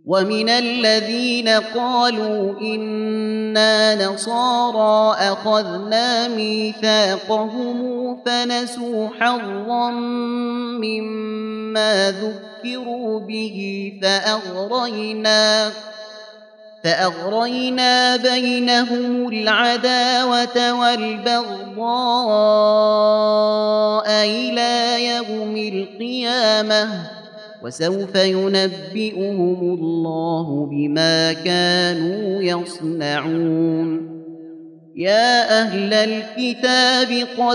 ومن الذين قالوا إنا نصارى أخذنا ميثاقهم فنسوا حظا مما ذكروا به فأغرينا بينهم العداوة والبغضاء إلى يوم القيامة وسوف ينبئهم الله بما كانوا يصنعون. يا أهل الكتاب قد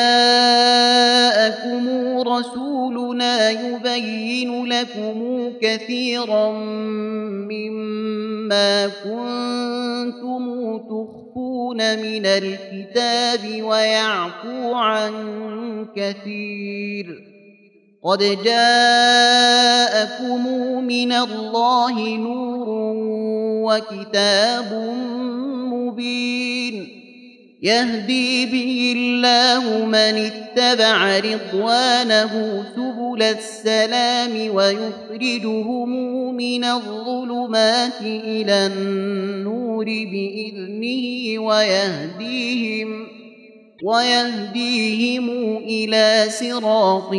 جاءكم رسولنا يبين لكم كثيرا مما كنتم تخفون من الكتاب ويعفو عن كثير. قد جاءكم من الله نور وكتاب مبين يهدي به الله من اتبع رضوانه سبل السلام ويخرجهم من الظلمات إلى النور بإذنه ويهديهم إلى صراط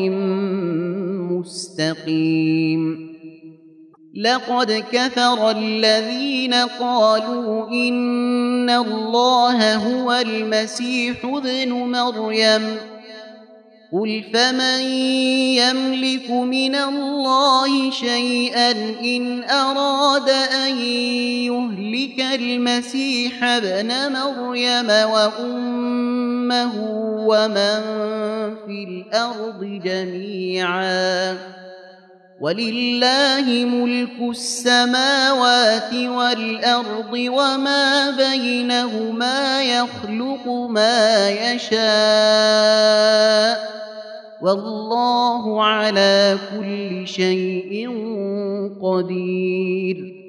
مستقيم. لقد كفر الذين قالوا إن الله هو المسيح ابن مريم قل فمن يملك من الله شيئا إن أراد أن يهلك المسيح ابن مريم وأمه ومن في الأرض جميعا ولله ملك السماوات والأرض وما بينهما يخلق ما يشاء والله على كل شيء قدير.